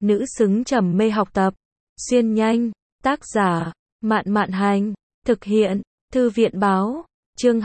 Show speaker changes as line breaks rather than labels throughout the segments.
nữ xứng trầm mê học tập. Xuyên nhanh, tác giả, Mạn Mạn Hành, thực hiện, Thư viện Báo, chương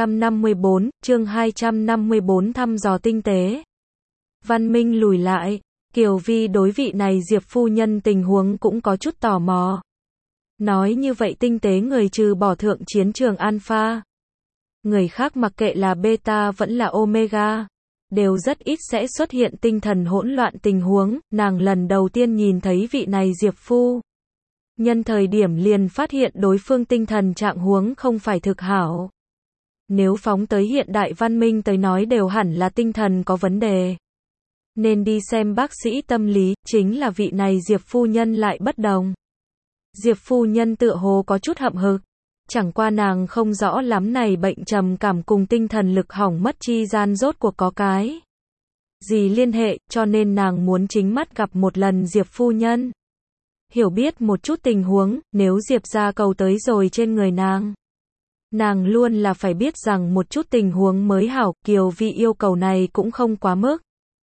254 thăm dò tinh tế. Văn Minh lùi lại, Kiều Vi đối vị này Diệp phu nhân tình huống cũng có chút tò mò. Nói như vậy tinh tế người trừ bỏ thượng chiến trường Alpha. Người khác mặc kệ là Beta vẫn là Omega, đều rất ít sẽ xuất hiện tinh thần hỗn loạn tình huống, nàng lần đầu tiên nhìn thấy vị này Diệp phu nhân thời điểm liền phát hiện đối phương tinh thần trạng huống không phải thực hảo. Nếu phóng tới hiện đại văn minh tới nói đều hẳn là tinh thần có vấn đề. Nên đi xem bác sĩ tâm lý, chính là vị này Diệp phu nhân lại bất đồng. Diệp phu nhân tựa hồ có chút hậm hực, chẳng qua nàng không rõ lắm này bệnh trầm cảm cùng tinh thần lực hỏng mất chi gian rốt cuộc có cái gì liên hệ, cho nên nàng muốn chính mắt gặp một lần Diệp phu nhân. Hiểu biết một chút tình huống, nếu Diệp gia cầu tới rồi trên người nàng luôn là phải biết rằng một chút tình huống mới hảo, Kiều Vi yêu cầu này cũng không quá mức.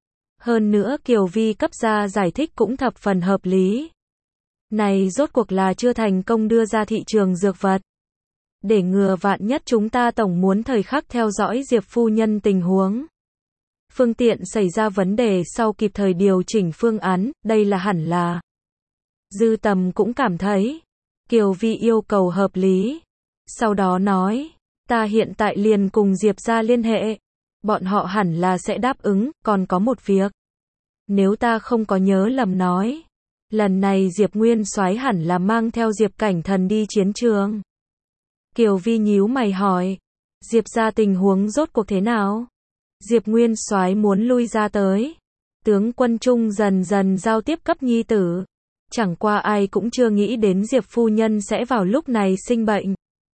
Hơn nữa Kiều Vi cấp ra giải thích cũng thập phần hợp lý. Này rốt cuộc là chưa thành công đưa ra thị trường dược vật. Để ngừa vạn nhất chúng ta tổng muốn thời khắc theo dõi Diệp phu nhân tình huống. Phương tiện xảy ra vấn đề sau kịp thời điều chỉnh phương án, đây là hẳn là. Dư Tầm cũng cảm thấy, Kiều Vi yêu cầu hợp lý. Sau đó nói, ta hiện tại liền cùng Diệp gia liên hệ. Bọn họ hẳn là sẽ đáp ứng, còn có một việc. Nếu ta không có nhớ lầm nói, lần này Diệp Nguyên Soái hẳn là mang theo Diệp Cảnh Thần đi chiến trường. Kiều Vi nhíu mày hỏi, Diệp gia tình huống rốt cuộc thế nào? Diệp Nguyên Soái muốn lui ra tới. Tướng quân Trung dần dần giao tiếp cấp nhi tử. Chẳng qua ai cũng chưa nghĩ đến Diệp phu nhân sẽ vào lúc này sinh bệnh.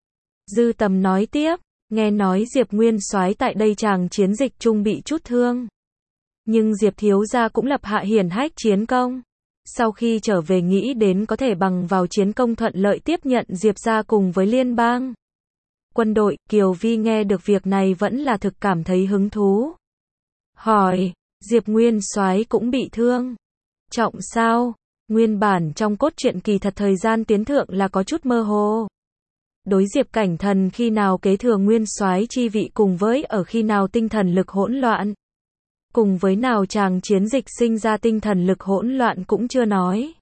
Dư Tầm nói tiếp, nghe nói Diệp Nguyên Soái tại đây chàng chiến dịch trung bị chút thương. Nhưng Diệp thiếu gia cũng lập hạ hiển hách chiến công. Sau khi trở về nghĩ đến có thể bằng vào chiến công thuận lợi tiếp nhận Diệp gia cùng với liên bang quân đội, Kiều Vi nghe được việc này vẫn là thực cảm thấy hứng thú. Hỏi, Diệp Nguyên Soái cũng bị thương. Trọng sao? Nguyên bản trong cốt truyện kỳ thật thời gian tiến thượng là có chút mơ hồ. Đối Diệp Cảnh Thần khi nào kế thừa Nguyên Soái chi vị cùng với ở khi nào tinh thần lực hỗn loạn. Cùng với nào chàng chiến dịch sinh ra tinh thần lực hỗn loạn cũng chưa nói.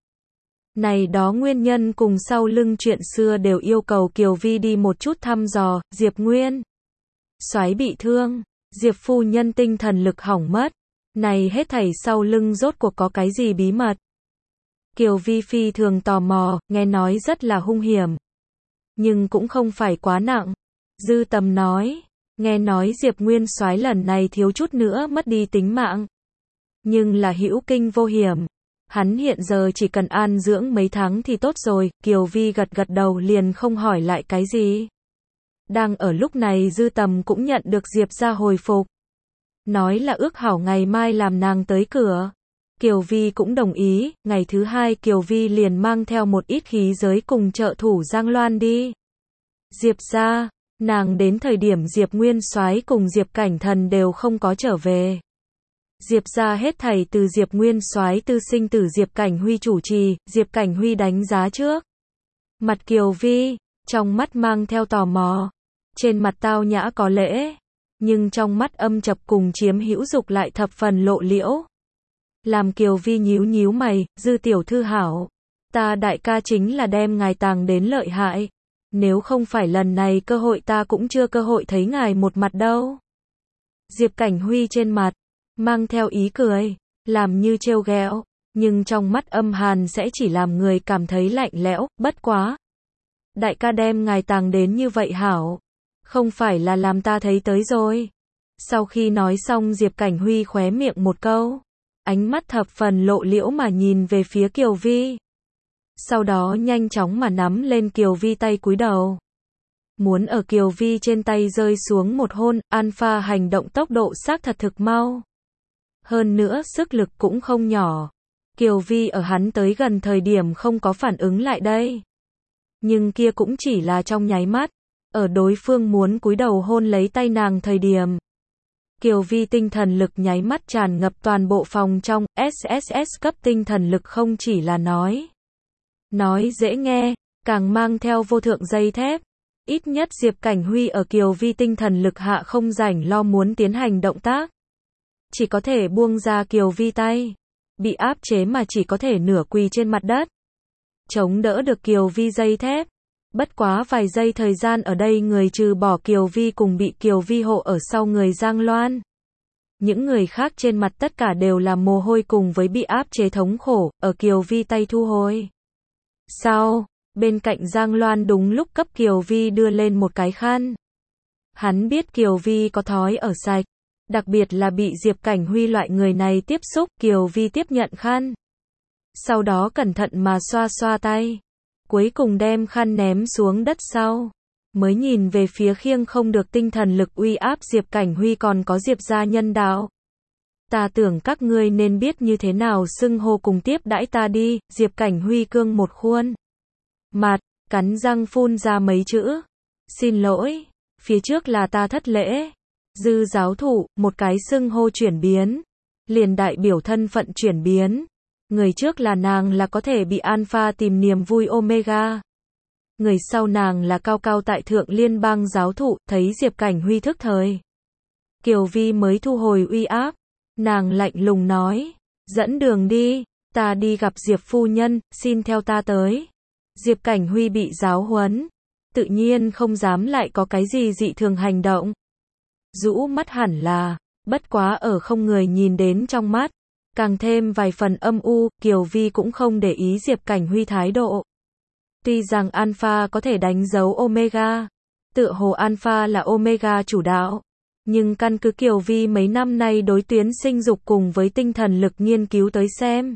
Này đó nguyên nhân cùng sau lưng chuyện xưa đều yêu cầu Kiều Vi đi một chút thăm dò, Diệp Nguyên Soái bị thương, Diệp phu nhân tinh thần lực hỏng mất. Này hết thảy sau lưng rốt cuộc có cái gì bí mật. Kiều Vi phi thường tò mò, nghe nói rất là hung hiểm. Nhưng cũng không phải quá nặng. Dư Tầm nói, nghe nói Diệp Nguyên Soái lần này thiếu chút nữa mất đi tính mạng. Nhưng là hữu kinh vô hiểm. Hắn hiện giờ chỉ cần an dưỡng mấy tháng thì tốt rồi. Kiều Vi gật gật đầu liền không hỏi lại cái gì. Đang ở lúc này Dư Tầm cũng nhận được Diệp gia hồi phục. Nói là ước hảo ngày mai làm nàng tới cửa. Kiều Vi cũng đồng ý, ngày thứ hai Kiều Vi liền mang theo một ít khí giới cùng trợ thủ Giang Loan đi. Diệp gia, nàng đến thời điểm Diệp Nguyên Soái cùng Diệp Cảnh Thần đều không có trở về. Diệp gia hết thảy từ Diệp Nguyên Soái tư sinh tử Diệp Cảnh Huy chủ trì, Diệp Cảnh Huy đánh giá trước. Mặt Kiều Vi, trong mắt mang theo tò mò, trên mặt tao nhã có lễ, nhưng trong mắt âm trập cùng chiếm hữu dục lại thập phần lộ liễu. Làm Kiều Vi nhíu nhíu mày, Dư tiểu thư hảo, ta đại ca chính là đem ngài tàng đến lợi hại. Nếu không phải lần này cơ hội ta cũng chưa cơ hội thấy ngài một mặt đâu. Diệp Cảnh Huy trên mặt mang theo ý cười, làm như trêu ghẹo, nhưng trong mắt âm hàn sẽ chỉ làm người cảm thấy lạnh lẽo, bất quá. Đại ca đem ngài tàng đến như vậy hảo, không phải là làm ta thấy tới rồi. Sau khi nói xong Diệp Cảnh Huy khóe miệng một câu, ánh mắt thập phần lộ liễu mà nhìn về phía Kiều Vi. Sau đó nhanh chóng mà nắm lên Kiều Vi tay cúi đầu. Muốn ở Kiều Vi trên tay rơi xuống một hôn, Alpha hành động tốc độ xác thật thực mau. Hơn nữa sức lực cũng không nhỏ. Kiều Vi ở hắn tới gần thời điểm không có phản ứng lại đây. Nhưng kia cũng chỉ là trong nháy mắt. Ở đối phương muốn cúi đầu hôn lấy tay nàng thời điểm. Kiều Vi tinh thần lực nháy mắt tràn ngập toàn bộ phòng trong, SSS cấp tinh thần lực không chỉ là nói dễ nghe, càng mang theo vô thượng dây thép. Ít nhất Diệp Cảnh Huy ở Kiều Vi tinh thần lực hạ không rảnh lo muốn tiến hành động tác. Chỉ có thể buông ra Kiều Vi tay. Bị áp chế mà chỉ có thể nửa quỳ trên mặt đất. Chống đỡ được Kiều Vi dây thép. Bất quá vài giây thời gian ở đây người trừ bỏ Kiều Vi cùng bị Kiều Vi hộ ở sau người Giang Loan. Những người khác trên mặt tất cả đều là mồ hôi cùng với bị áp chế thống khổ, ở Kiều Vi tay thu hồi. Sau, bên cạnh Giang Loan đúng lúc cấp Kiều Vi đưa lên một cái khăn. Hắn biết Kiều Vi có thói ở sạch, đặc biệt là bị Diệp Cảnh Huy loại người này tiếp xúc, Kiều Vi tiếp nhận khăn. Sau đó cẩn thận mà xoa xoa tay. Cuối cùng đem khăn ném xuống đất sau. Mới nhìn về phía khiêng không được tinh thần lực uy áp Diệp Cảnh Huy còn có Diệp gia nhân đạo. Ta tưởng các ngươi nên biết như thế nào xưng hô cùng tiếp đãi ta đi, Diệp Cảnh Huy cương một khuôn mặt, cắn răng phun ra mấy chữ. Xin lỗi, phía trước là ta thất lễ. Dư giáo thụ, một cái xưng hô chuyển biến. Liền đại biểu thân phận chuyển biến. Người trước là nàng là có thể bị Alpha tìm niềm vui Omega. Người sau nàng là cao cao tại thượng liên bang giáo thụ, thấy Diệp Cảnh Huy thức thời. Kiều Vi mới thu hồi uy áp. Nàng lạnh lùng nói, dẫn đường đi, ta đi gặp Diệp phu nhân, xin theo ta tới. Diệp Cảnh Huy bị giáo huấn, tự nhiên không dám lại có cái gì dị thường hành động. Rũ mắt hẳn là, bất quá ở không người nhìn đến trong mắt, càng thêm vài phần âm u, Kiều Vi cũng không để ý Diệp Cảnh Huy thái độ. Tuy rằng Alpha có thể đánh dấu Omega, tựa hồ Alpha là Omega chủ đạo, nhưng căn cứ Kiều Vi mấy năm nay đối tuyến sinh dục cùng với tinh thần lực nghiên cứu tới xem.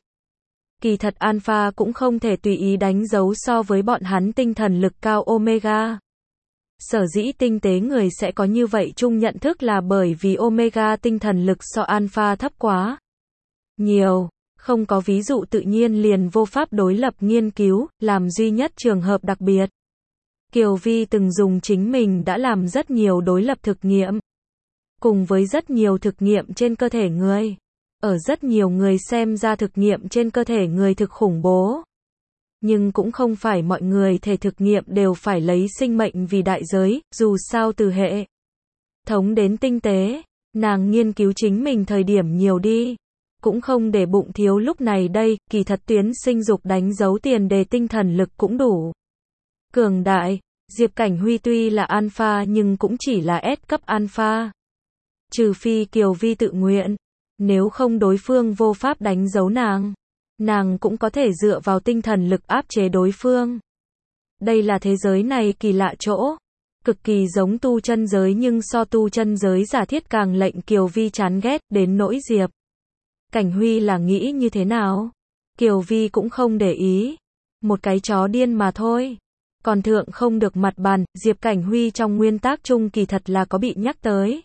Kỳ thật Alpha cũng không thể tùy ý đánh dấu so với bọn hắn tinh thần lực cao Omega. Sở dĩ tinh tế người sẽ có như vậy chung nhận thức là bởi vì Omega tinh thần lực so Alpha thấp quá nhiều, không có ví dụ tự nhiên liền vô pháp đối lập nghiên cứu, làm duy nhất trường hợp đặc biệt. Kiều Vi từng dùng chính mình đã làm rất nhiều đối lập thực nghiệm, cùng với rất nhiều thực nghiệm trên cơ thể người. Ở rất nhiều người xem ra thực nghiệm trên cơ thể người thực khủng bố. Nhưng cũng không phải mọi người thể thực nghiệm đều phải lấy sinh mệnh vì đại giới, dù sao từ hệ thống đến tinh tế, nàng nghiên cứu chính mình thời điểm nhiều đi. Cũng không để bụng thiếu lúc này đây, kỳ thật tuyến sinh dục đánh dấu tiền đề tinh thần lực cũng đủ cường đại. Diệp Cảnh Huy tuy là Alpha nhưng cũng chỉ là S cấp Alpha. Trừ phi Kiều Vi tự nguyện, nếu không đối phương vô pháp đánh dấu nàng cũng có thể dựa vào tinh thần lực áp chế đối phương. Đây là thế giới này kỳ lạ chỗ, cực kỳ giống tu chân giới nhưng so tu chân giới giả thiết càng lệnh Kiều Vi chán ghét, đến nỗi Diệp Cảnh Huy là nghĩ như thế nào? Kiều Vi cũng không để ý. Một cái chó điên mà thôi. Còn thượng không được mặt bàn, Diệp Cảnh Huy trong nguyên tác chung kỳ thật là có bị nhắc tới.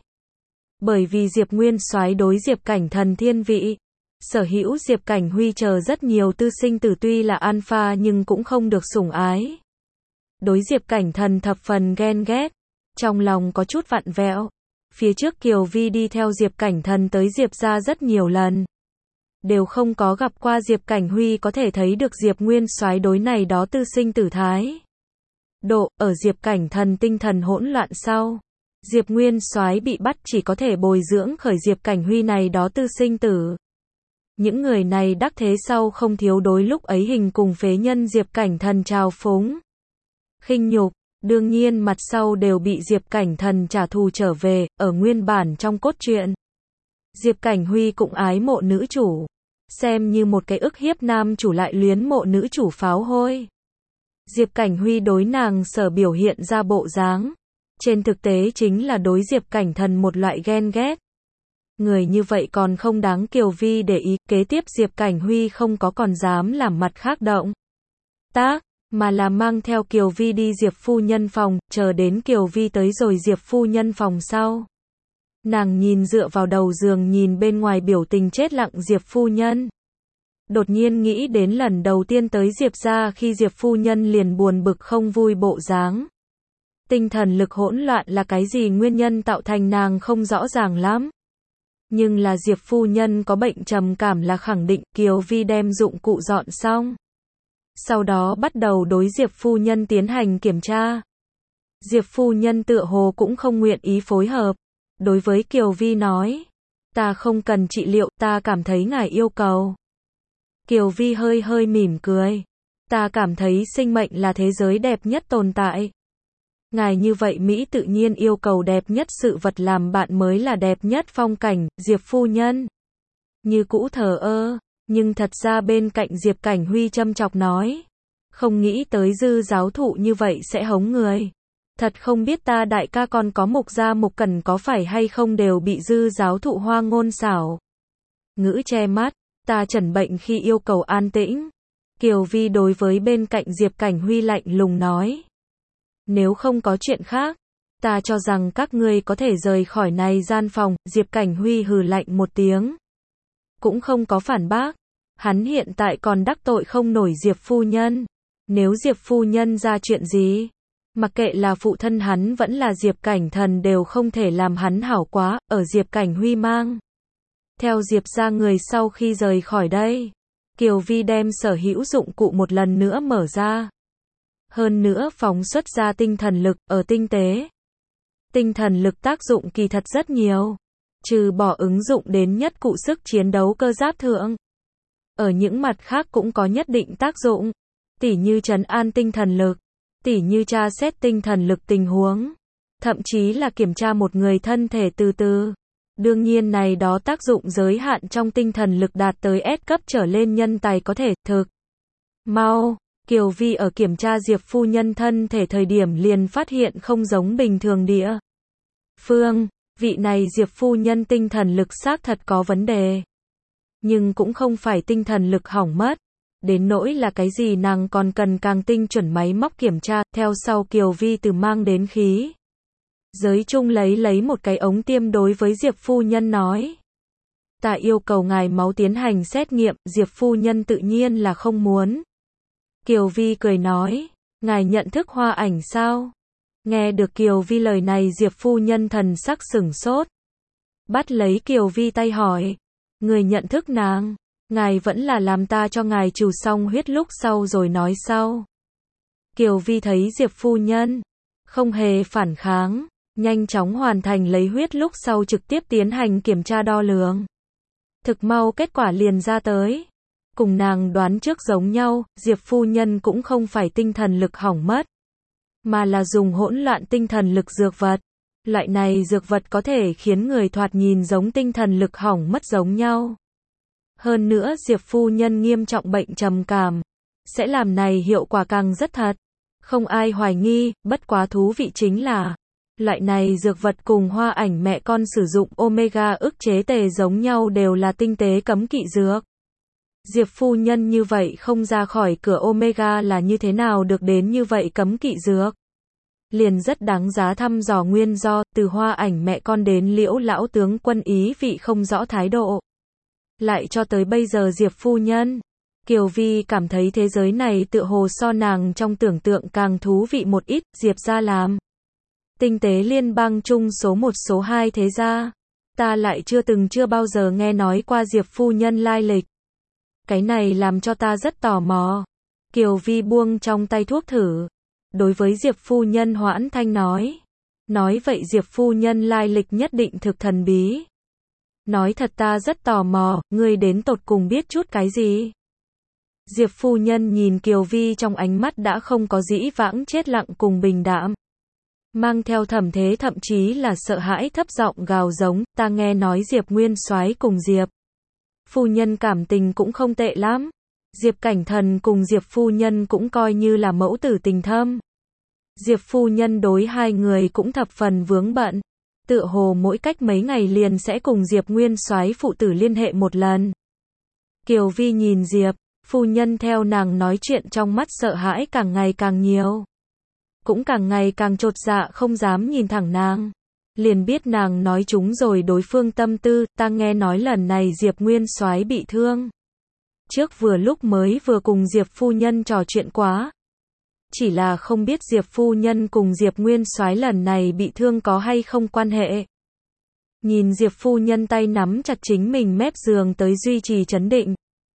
Bởi vì Diệp Nguyên Soái đối Diệp Cảnh Thần thiên vị. Sở hữu Diệp Cảnh Huy chờ rất nhiều tư sinh tử tuy là Alpha nhưng cũng không được sủng ái. Đối Diệp Cảnh Thần thập phần ghen ghét. Trong lòng có chút vặn vẹo. Phía trước Kiều Vi đi theo Diệp Cảnh Thần tới Diệp gia rất nhiều lần. Đều không có gặp qua Diệp Cảnh Huy có thể thấy được Diệp Nguyên Soái đối này đó tư sinh tử thái độ, ở Diệp Cảnh Thần tinh thần hỗn loạn sau. Diệp Nguyên Soái bị bắt chỉ có thể bồi dưỡng khởi Diệp Cảnh Huy này đó tư sinh tử. Những người này đắc thế sau không thiếu đối lúc ấy hình cùng phế nhân Diệp Cảnh Thần trào phúng, khinh nhục, đương nhiên mặt sau đều bị Diệp Cảnh Thần trả thù trở về, ở nguyên bản trong cốt truyện. Diệp Cảnh Huy cũng ái mộ nữ chủ, xem như một cái ức hiếp nam chủ lại luyến mộ nữ chủ pháo hôi. Diệp Cảnh Huy đối nàng sở biểu hiện ra bộ dáng, trên thực tế chính là đối Diệp Cảnh Thần một loại ghen ghét. Người như vậy còn không đáng Kiều Vi để ý, kế tiếp Diệp Cảnh Huy không có còn dám làm mặt khác động tác, mà là mang theo Kiều Vi đi Diệp phu nhân phòng, chờ đến Kiều Vi tới rồi Diệp phu nhân phòng sau. Nàng nhìn dựa vào đầu giường nhìn bên ngoài biểu tình chết lặng Diệp phu nhân. Đột nhiên nghĩ đến lần đầu tiên tới Diệp gia khi Diệp phu nhân liền buồn bực không vui bộ dáng. Tinh thần lực hỗn loạn là cái gì nguyên nhân tạo thành nàng không rõ ràng lắm. Nhưng là Diệp phu nhân có bệnh trầm cảm là khẳng định. Kiều Vi đem dụng cụ dọn xong. Sau đó bắt đầu đối Diệp phu nhân tiến hành kiểm tra. Diệp phu nhân tựa hồ cũng không nguyện ý phối hợp. Đối với Kiều Vi nói, ta không cần trị liệu, ta cảm thấy ngài yêu cầu. Kiều Vi hơi hơi mỉm cười. Ta cảm thấy sinh mệnh là thế giới đẹp nhất tồn tại. Ngài như vậy Mỹ tự nhiên yêu cầu đẹp nhất sự vật làm bạn mới là đẹp nhất phong cảnh. Diệp phu nhân như cũ thờ ơ, nhưng thật ra bên cạnh Diệp Cảnh Huy châm chọc nói, không nghĩ tới Dư giáo thụ như vậy sẽ hống người. Thật không biết ta đại ca còn có Mục Gia Mục Cẩn có phải hay không đều bị Dư giáo thụ hoa ngôn xảo ngữ che mắt. Ta chẩn bệnh khi yêu cầu an tĩnh. Kiều Vi đối với bên cạnh Diệp Cảnh Huy lạnh lùng nói, nếu không có chuyện khác, ta cho rằng các ngươi có thể rời khỏi này gian phòng. Diệp Cảnh Huy hừ lạnh một tiếng, cũng không có phản bác. Hắn hiện tại còn đắc tội không nổi Diệp phu nhân. Nếu Diệp phu nhân ra chuyện gì, mặc kệ là phụ thân hắn vẫn là Diệp Cảnh Thần đều không thể làm hắn hảo quá. Ở Diệp Cảnh Huy mang theo Diệp ra người sau khi rời khỏi đây, Kiều Vi đem sở hữu dụng cụ một lần nữa mở ra. Hơn nữa phóng xuất ra tinh thần lực. Ở tinh tế, tinh thần lực tác dụng kỳ thật rất nhiều. Trừ bỏ ứng dụng đến nhất cụ sức chiến đấu cơ giáp thượng, ở những mặt khác cũng có nhất định tác dụng. Tỉ như trấn an tinh thần lực, tỉ như tra xét tinh thần lực tình huống, thậm chí là kiểm tra một người thân thể từ từ. Đương nhiên này đó tác dụng giới hạn trong tinh thần lực đạt tới S cấp trở lên nhân tài có thể thực mau. Kiều Vi ở kiểm tra Diệp phu nhân thân thể thời điểm liền phát hiện không giống bình thường địa phương. Vị này Diệp phu nhân tinh thần lực xác thật có vấn đề, nhưng cũng không phải tinh thần lực hỏng mất đến nỗi là cái gì nàng còn cần càng tinh chuẩn máy móc kiểm tra. Theo sau Kiều Vi từ mang đến khí giới chung lấy một cái ống tiêm đối với Diệp phu nhân nói, ta yêu cầu ngài máu tiến hành xét nghiệm. Diệp phu nhân tự nhiên là không muốn. Kiều Vi cười nói, ngài nhận thức Hoa Ảnh sao? Nghe được Kiều Vi lời này Diệp phu nhân thần sắc sửng sốt, bắt lấy Kiều Vi tay hỏi, người nhận thức nàng? Ngài vẫn là làm ta cho ngài trù xong huyết lúc sau rồi nói sau. Kiều Vi thấy Diệp phu nhân không hề phản kháng, nhanh chóng hoàn thành lấy huyết lúc sau trực tiếp tiến hành kiểm tra đo lường. Thực mau kết quả liền ra tới. Cùng nàng đoán trước giống nhau, Diệp phu nhân cũng không phải tinh thần lực hỏng mất, mà là dùng hỗn loạn tinh thần lực dược vật. Loại này dược vật có thể khiến người thoạt nhìn giống tinh thần lực hỏng mất giống nhau. Hơn nữa Diệp phu nhân nghiêm trọng bệnh trầm cảm, sẽ làm này hiệu quả càng rất thật. Không ai hoài nghi. Bất quá thú vị chính là, loại này dược vật cùng Hoa Ảnh mẹ con sử dụng Omega ức chế tề giống nhau đều là tinh tế cấm kỵ dược. Diệp phu nhân như vậy không ra khỏi cửa Omega là như thế nào được đến như vậy cấm kỵ dược? Liền rất đáng giá thăm dò nguyên do. Từ Hoa Ảnh mẹ con đến Liễu lão tướng quân ý vị không rõ thái độ, lại cho tới bây giờ Diệp phu nhân, Kiều Vi cảm thấy thế giới này tựa hồ so nàng trong tưởng tượng càng thú vị một ít. Diệp gia làm tinh tế liên bang chung số 1 số 2 thế gia, ta lại chưa bao giờ nghe nói qua Diệp phu nhân lai lịch. Cái này làm cho ta rất tò mò. Kiều Vi buông trong tay thuốc thử, đối với Diệp phu nhân hoãn thanh nói vậy Diệp phu nhân lai lịch nhất định thực thần bí. Nói thật ta rất tò mò, ngươi đến tột cùng biết chút cái gì? Diệp phu nhân nhìn Kiều Vi trong ánh mắt đã không có dĩ vãng chết lặng cùng bình đạm, mang theo thẩm thế thậm chí là sợ hãi thấp giọng gào giống, ta nghe nói Diệp Nguyên Soái cùng Diệp phu nhân cảm tình cũng không tệ lắm. Diệp Cảnh Thần cùng Diệp phu nhân cũng coi như là mẫu tử tình thâm. Diệp phu nhân đối hai người cũng thập phần vướng bận, tựa hồ mỗi cách mấy ngày liền sẽ cùng Diệp Nguyên Soái phụ tử liên hệ một lần. Kiều Vi nhìn Diệp phu nhân theo nàng nói chuyện trong mắt sợ hãi càng ngày càng nhiều, cũng càng ngày càng chột dạ không dám nhìn thẳng nàng. Liền biết nàng nói chúng rồi đối phương tâm tư. Ta nghe nói lần này Diệp Nguyên Soái bị thương, trước vừa lúc mới vừa cùng Diệp phu nhân trò chuyện quá, chỉ là không biết Diệp phu nhân cùng Diệp Nguyên Soái lần này bị thương có hay không quan hệ. Nhìn Diệp phu nhân tay nắm chặt chính mình mép giường tới duy trì trấn định.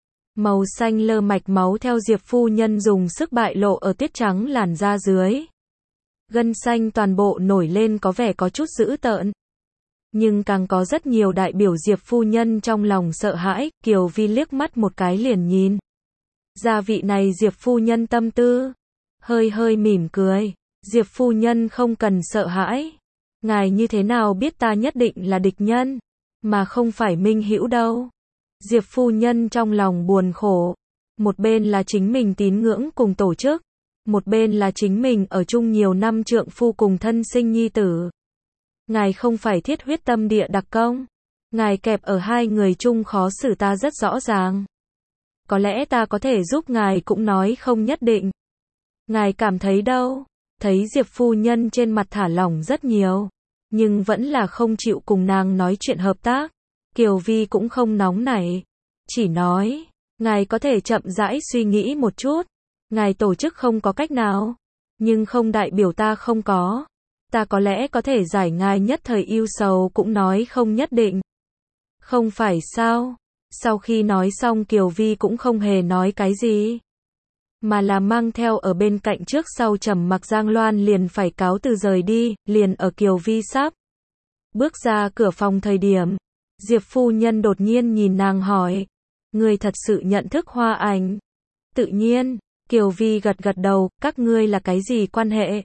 Màu xanh lơ mạch máu theo Diệp phu nhân dùng sức bại lộ ở tuyết trắng làn da dưới. Gân xanh toàn bộ nổi lên có vẻ có chút dữ tợn. Nhưng càng có rất nhiều đại biểu Diệp phu nhân trong lòng sợ hãi, Kiều Vi liếc mắt một cái liền nhìn. Gia vị này Diệp phu nhân tâm tư. Hơi hơi mỉm cười. Diệp phu nhân không cần sợ hãi. Ngài như thế nào biết ta nhất định là địch nhân, mà không phải minh hữu đâu. Diệp phu nhân trong lòng buồn khổ. Một bên là chính mình tín ngưỡng cùng tổ chức. Một bên là chính mình ở chung nhiều năm trượng phu cùng thân sinh nhi tử. Ngài không phải thiết huyết tâm địa đặc công. Ngài kẹp ở hai người chung khó xử ta rất rõ ràng. Có lẽ ta có thể giúp ngài cũng nói không nhất định. Ngài cảm thấy đâu? Thấy Diệp phu nhân trên mặt thả lỏng rất nhiều, nhưng vẫn là không chịu cùng nàng nói chuyện hợp tác. Kiều Vi cũng không nóng nảy, chỉ nói, ngài có thể chậm rãi suy nghĩ một chút. Ngài tổ chức không có cách nào, nhưng không đại biểu ta không có. Ta có lẽ có thể giải ngài nhất thời ưu sầu cũng nói không nhất định. Không phải sao? Sau khi nói xong Kiều Vi cũng không hề nói cái gì, mà là mang theo ở bên cạnh trước sau trầm mặc Giang Loan liền phải cáo từ rời đi, liền ở Kiều Vi sắp bước ra cửa phòng thời điểm. Diệp phu nhân đột nhiên nhìn nàng hỏi, ngươi thật sự nhận thức Hoa Ảnh? Tự nhiên, Kiều Vi gật gật đầu, các ngươi là cái gì quan hệ?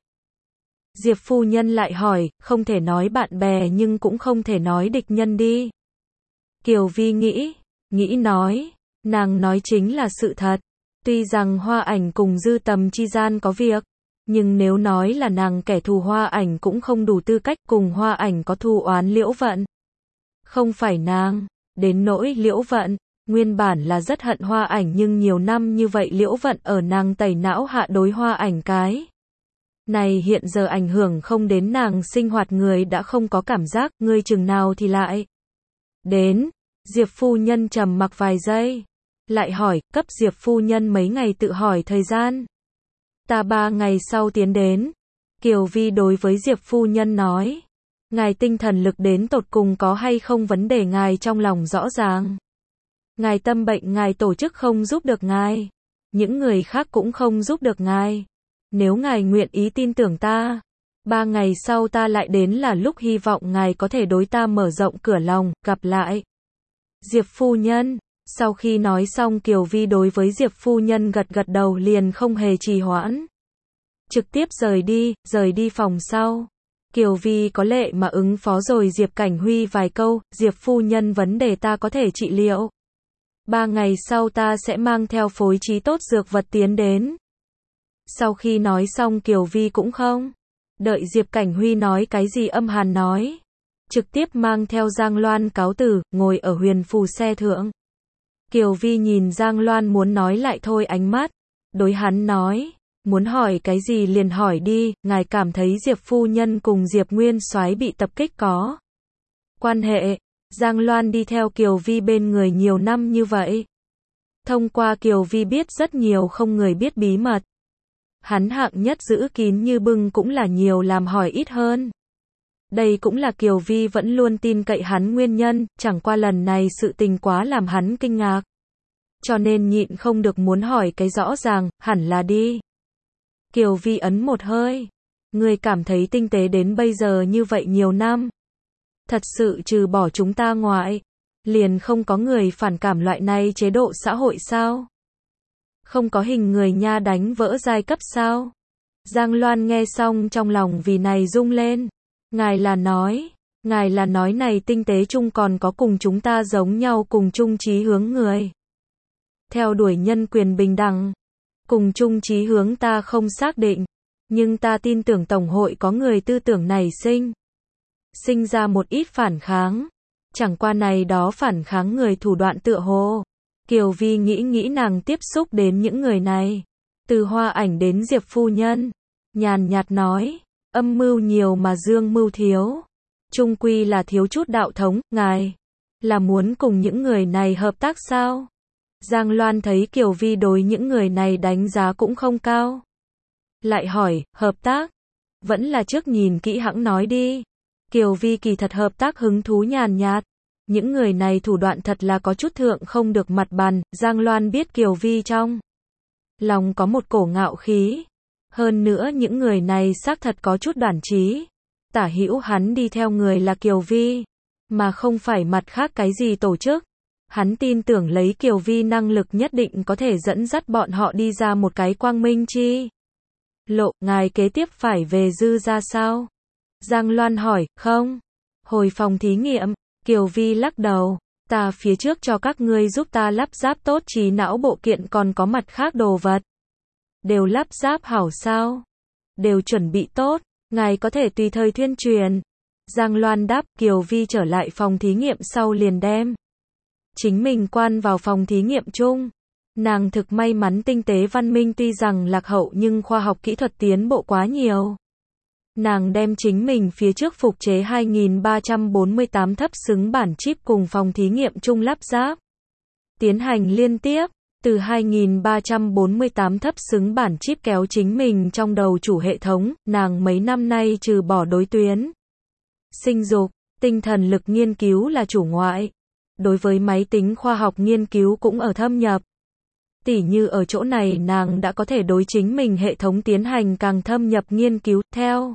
Diệp phu nhân lại hỏi, không thể nói bạn bè nhưng cũng không thể nói địch nhân đi. Kiều Vi nghĩ nói, nàng nói chính là sự thật. Tuy rằng Hoa Ảnh cùng Dư Tầm chi gian có việc, nhưng nếu nói là nàng kẻ thù Hoa Ảnh cũng không đủ tư cách cùng Hoa Ảnh có thù oán Liễu Vận. Không phải nàng, đến nỗi Liễu Vận, nguyên bản là rất hận Hoa Ảnh nhưng nhiều năm như vậy Liễu Vận ở nàng tẩy não hạ đối Hoa Ảnh cái này hiện giờ ảnh hưởng không đến nàng sinh hoạt người đã không có cảm giác, ngươi chừng nào thì lại đến. Diệp phu nhân trầm mặc vài giây, lại hỏi, cấp Diệp phu nhân mấy ngày tự hỏi thời gian. Ta 3 ngày sau tiến đến. Kiều Vi đối với Diệp phu nhân nói, ngài tinh thần lực đến tột cùng có hay không vấn đề ngài trong lòng rõ ràng. Ngài tâm bệnh ngài tổ chức không giúp được ngài, những người khác cũng không giúp được ngài. Nếu ngài nguyện ý tin tưởng ta, 3 ngày sau ta lại đến là lúc hy vọng ngài có thể đối ta mở rộng cửa lòng, gặp lại. Diệp phu nhân. Sau khi nói xong Kiều Vi đối với Diệp phu nhân gật gật đầu liền không hề trì hoãn. Trực tiếp rời đi phòng sau. Kiều Vi có lệ mà ứng phó rồi Diệp Cảnh Huy vài câu, Diệp phu nhân vấn đề ta có thể trị liệu. 3 ngày sau ta sẽ mang theo phối trí tốt dược vật tiến đến. Sau khi nói xong Kiều Vi cũng không đợi Diệp Cảnh Huy nói cái gì âm hàn nói. Trực tiếp mang theo Giang Loan cáo từ, ngồi ở huyền phù xe thượng. Kiều Vi nhìn Giang Loan muốn nói lại thôi ánh mắt, đối hắn nói, muốn hỏi cái gì liền hỏi đi, ngài cảm thấy Diệp phu nhân cùng Diệp Nguyên Soái bị tập kích có quan hệ. Giang Loan đi theo Kiều Vi bên người nhiều năm như vậy. Thông qua Kiều Vi biết rất nhiều không người biết bí mật. Hắn hạng nhất giữ kín như bưng cũng là nhiều làm hỏi ít hơn. Đây cũng là Kiều Vi vẫn luôn tin cậy hắn nguyên nhân, chẳng qua lần này sự tình quá làm hắn kinh ngạc. Cho nên nhịn không được muốn hỏi cái rõ ràng, hẳn là đi. Kiều Vi ấn một hơi. Người cảm thấy tinh tế đến bây giờ như vậy nhiều năm. Thật sự trừ bỏ chúng ta ngoại, liền không có người phản cảm loại này chế độ xã hội sao? Không có hình người nha đánh vỡ giai cấp sao? Giang Loan nghe xong trong lòng vì này rung lên. Ngài là nói này tinh tế chung còn có cùng chúng ta giống nhau cùng chung chí hướng người. Theo đuổi nhân quyền bình đẳng. Cùng chung chí hướng ta không xác định. Nhưng ta tin tưởng Tổng hội có người tư tưởng này sinh ra một ít phản kháng. Chẳng qua này đó phản kháng người thủ đoạn tựa hồ. Kiều Vi nghĩ nàng tiếp xúc đến những người này. Từ Hoa Ảnh đến Diệp phu nhân. Nhàn nhạt nói. Âm mưu nhiều mà dương mưu thiếu. Chung quy là thiếu chút đạo thống, ngài là muốn cùng những người này hợp tác sao? Giang Loan thấy Kiều Vi đối những người này đánh giá cũng không cao. Lại hỏi, hợp tác? Vẫn là trước nhìn kỹ hãng nói đi. Kiều Vi kỳ thật hợp tác hứng thú nhàn nhạt. Những người này thủ đoạn thật là có chút thượng không được mặt bàn, Giang Loan biết Kiều Vi trong lòng có một cổ ngạo khí. Hơn nữa những người này xác thật có chút đoản trí. Tả hữu hắn đi theo người là Kiều Vi, mà không phải mặt khác cái gì tổ chức. Hắn tin tưởng lấy Kiều Vi năng lực nhất định có thể dẫn dắt bọn họ đi ra một cái quang minh chi lộ. Ngài kế tiếp phải về Dư ra sao? Giang Loan hỏi. Không. Hồi phòng thí nghiệm, Kiều Vi lắc đầu. Ta phía trước cho các ngươi giúp ta lắp ráp tốt trí não bộ kiện, còn có mặt khác đồ vật. Đều lắp ráp hảo sao? Đều chuẩn bị tốt. Ngài có thể tùy thời tuyên truyền. Giang Loan đáp. Kiều Vi trở lại phòng thí nghiệm sau liền đem chính mình quan vào phòng thí nghiệm chung. Nàng thực may mắn tinh tế văn minh tuy rằng lạc hậu nhưng khoa học kỹ thuật tiến bộ quá nhiều. Nàng đem chính mình phía trước phục chế 2348 thấp xứng bản chip cùng phòng thí nghiệm chung lắp ráp. Tiến hành liên tiếp, từ 2348 thấp xứng bản chip kéo chính mình trong đầu chủ hệ thống, nàng mấy năm nay trừ bỏ đối tuyến sinh dục, tinh thần lực nghiên cứu là chủ ngoại. Đối với máy tính khoa học nghiên cứu cũng ở thâm nhập. Tỉ như ở chỗ này nàng đã có thể đối chính mình hệ thống tiến hành càng thâm nhập nghiên cứu. Theo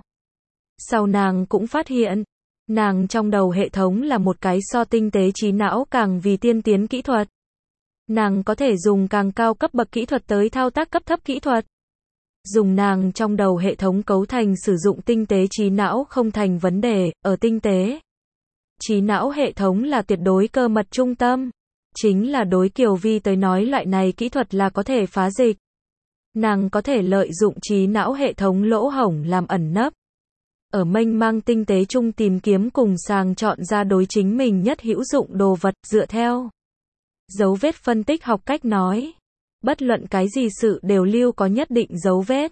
sau nàng cũng phát hiện, nàng trong đầu hệ thống là một cái so tinh tế trí não càng vì tiên tiến kỹ thuật. Nàng có thể dùng càng cao cấp bậc kỹ thuật tới thao tác cấp thấp kỹ thuật. Dùng nàng trong đầu hệ thống cấu thành sử dụng tinh tế trí não không thành vấn đề. Ở tinh tế trí não hệ thống là tuyệt đối cơ mật trung tâm. Chính là đối Kiều Vi tới nói loại này kỹ thuật là có thể phá dịch. Nàng có thể lợi dụng trí não hệ thống lỗ hổng làm ẩn nấp. Ở mênh mang tinh tế chung tìm kiếm cùng sàng chọn ra đối chính mình nhất hữu dụng đồ vật dựa theo dấu vết phân tích học cách nói. Bất luận cái gì sự đều lưu có nhất định dấu vết.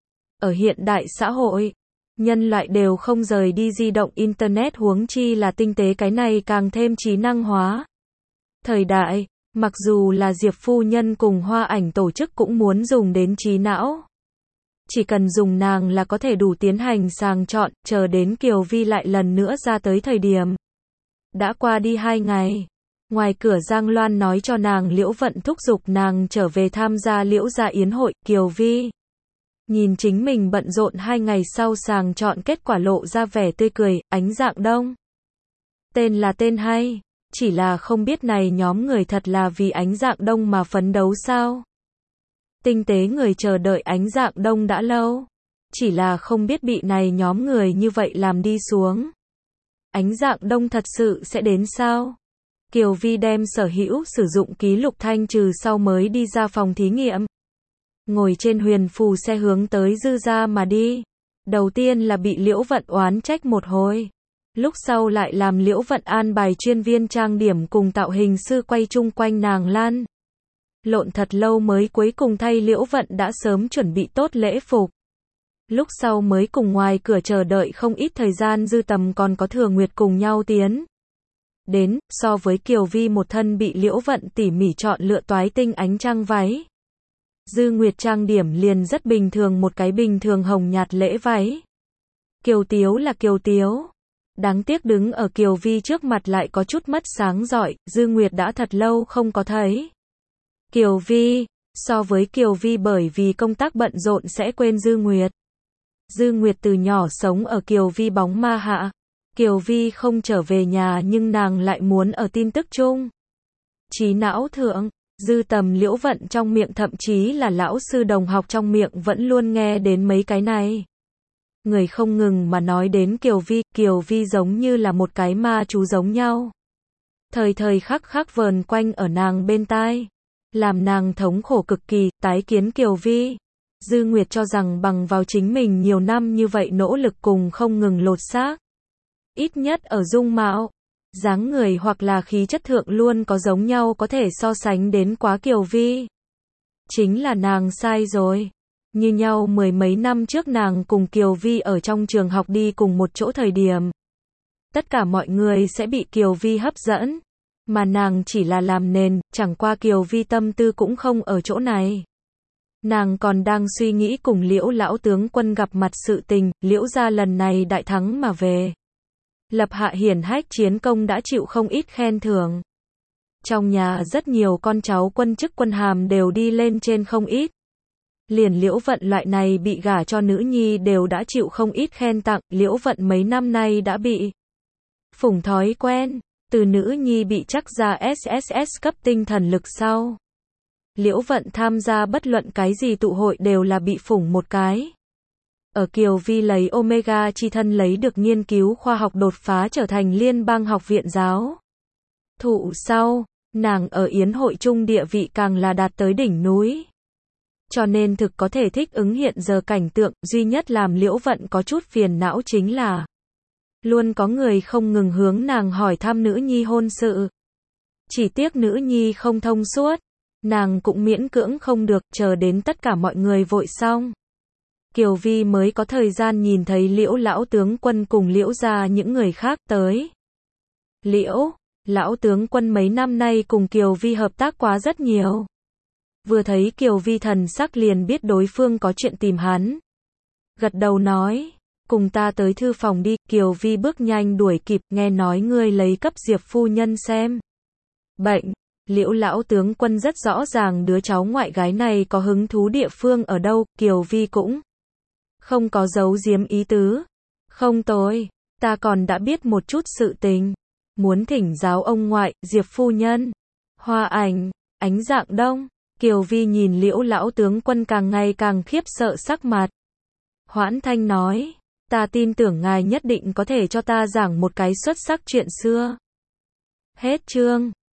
Ở hiện đại xã hội, nhân loại đều không rời đi di động Internet, huống chi là tinh tế cái này càng thêm trí năng hóa. Thời đại, mặc dù là Diệp phu nhân cùng Hoa Ảnh tổ chức cũng muốn dùng đến trí não. Chỉ cần dùng nàng là có thể đủ tiến hành sàng chọn, chờ đến Kiều Vi lại lần nữa ra tới thời điểm. Đã qua đi 2 ngày. Ngoài cửa Giang Loan nói cho nàng Liễu Vận thúc giục nàng trở về tham gia Liễu gia yến hội. Kiều Vi nhìn chính mình bận rộn 2 ngày sau sàng chọn kết quả lộ ra vẻ tươi cười. Ánh Dạng Đông. Tên là tên hay. Chỉ là không biết này nhóm người thật là vì Ánh Dạng Đông mà phấn đấu sao? Tinh tế người chờ đợi Ánh Dạng Đông đã lâu. Chỉ là không biết bị này nhóm người như vậy làm đi xuống. Ánh Dạng Đông thật sự sẽ đến sao? Kiều Vi đem sở hữu sử dụng ký lục thanh trừ sau mới đi ra phòng thí nghiệm. Ngồi trên huyền phù xe hướng tới Dư gia mà đi. Đầu tiên là bị Liễu Vận oán trách một hồi. Lúc sau lại làm Liễu Vận an bài chuyên viên trang điểm cùng tạo hình sư quay chung quanh nàng lăn lộn thật lâu mới cuối cùng thay Liễu Vận đã sớm chuẩn bị tốt lễ phục. Lúc sau mới cùng ngoài cửa chờ đợi không ít thời gian Dư Tầm còn có Thừa Nguyệt cùng nhau tiến đến. So với Kiều Vi một thân bị Liễu Vận tỉ mỉ chọn lựa toái tinh ánh trăng váy, Dư Nguyệt trang điểm liền rất bình thường, một cái bình thường hồng nhạt lễ váy. Kiều Tiếu là Kiều Tiếu. Đáng tiếc đứng ở Kiều Vi trước mặt lại có chút mất sáng rọi. Dư Nguyệt đã thật lâu không có thấy Kiều Vi. So với Kiều Vi bởi vì công tác bận rộn sẽ quên Dư Nguyệt. Dư Nguyệt từ nhỏ sống ở Kiều Vi bóng ma hạ. Kiều Vi không trở về nhà nhưng nàng lại muốn ở tin tức chung. Trí não thượng, Dư Tầm Liễu Vận trong miệng thậm chí là lão sư đồng học trong miệng vẫn luôn nghe đến mấy cái này. Người không ngừng mà nói đến Kiều Vi giống như là một cái ma chú giống nhau. Thời thời khắc khắc vờn quanh ở nàng bên tai. Làm nàng thống khổ cực kỳ, tái kiến Kiều Vi. Dư Nguyệt cho rằng bằng vào chính mình nhiều năm như vậy nỗ lực cùng không ngừng lột xác. Ít nhất ở dung mạo, dáng người hoặc là khí chất thượng luôn có giống nhau có thể so sánh đến quá Kiều Vi. Chính là nàng sai rồi. Như nhau mười mấy năm trước nàng cùng Kiều Vi ở trong trường học đi cùng một chỗ thời điểm. Tất cả mọi người sẽ bị Kiều Vi hấp dẫn. Mà nàng chỉ là làm nền, chẳng qua Kiều Vi tâm tư cũng không ở chỗ này. Nàng còn đang suy nghĩ cùng Liễu lão tướng quân gặp mặt sự tình, Liễu gia lần này đại thắng mà về. lập hạ hiển hách chiến công đã chịu không ít khen thưởng. Trong nhà rất nhiều con cháu quân chức quân hàm đều đi lên trên không ít. Liền Liễu Vận loại này bị gả cho nữ nhi đều đã chịu không ít khen tặng, Liễu Vận mấy năm nay đã bị phủng thói quen, từ nữ nhi bị chắc ra SSS cấp tinh thần lực sau. Liễu Vận tham gia bất luận cái gì tụ hội đều là bị phủng một cái. Ở Kiều Vi lấy Omega chi thân lấy được nghiên cứu khoa học đột phá trở thành liên bang học viện giáo thụ sau, nàng ở yến hội chung địa vị càng là đạt tới đỉnh núi. Cho nên thực có thể thích ứng hiện giờ cảnh tượng, duy nhất làm Liễu Vận có chút phiền não chính là luôn có người không ngừng hướng nàng hỏi thăm nữ nhi hôn sự. Chỉ tiếc nữ nhi không thông suốt, nàng cũng miễn cưỡng không được, chờ đến tất cả mọi người vội xong. Kiều Vi mới có thời gian nhìn thấy Liễu lão tướng quân cùng Liễu gia những người khác tới. Liễu lão tướng quân mấy năm nay cùng Kiều Vi hợp tác quá rất nhiều. Vừa thấy Kiều Vi thần sắc liền biết đối phương có chuyện tìm hắn. Gật đầu nói, cùng ta tới thư phòng đi. Kiều Vi bước nhanh đuổi kịp, nghe nói ngươi lấy cấp Diệp phu nhân xem bệnh. Liễu lão tướng quân rất rõ ràng đứa cháu ngoại gái này có hứng thú địa phương ở đâu, Kiều Vi cũng không có giấu giếm ý tứ. Không tối, ta còn đã biết một chút sự tình. Muốn thỉnh giáo ông ngoại, Diệp phu nhân. Hoa ảnh, ánh dạng đông. Kiều Vi nhìn Liễu lão tướng quân càng ngày càng khiếp sợ sắc mặt. Hoãn thanh nói, ta tin tưởng ngài nhất định có thể cho ta giảng một cái xuất sắc chuyện xưa. Hết chương.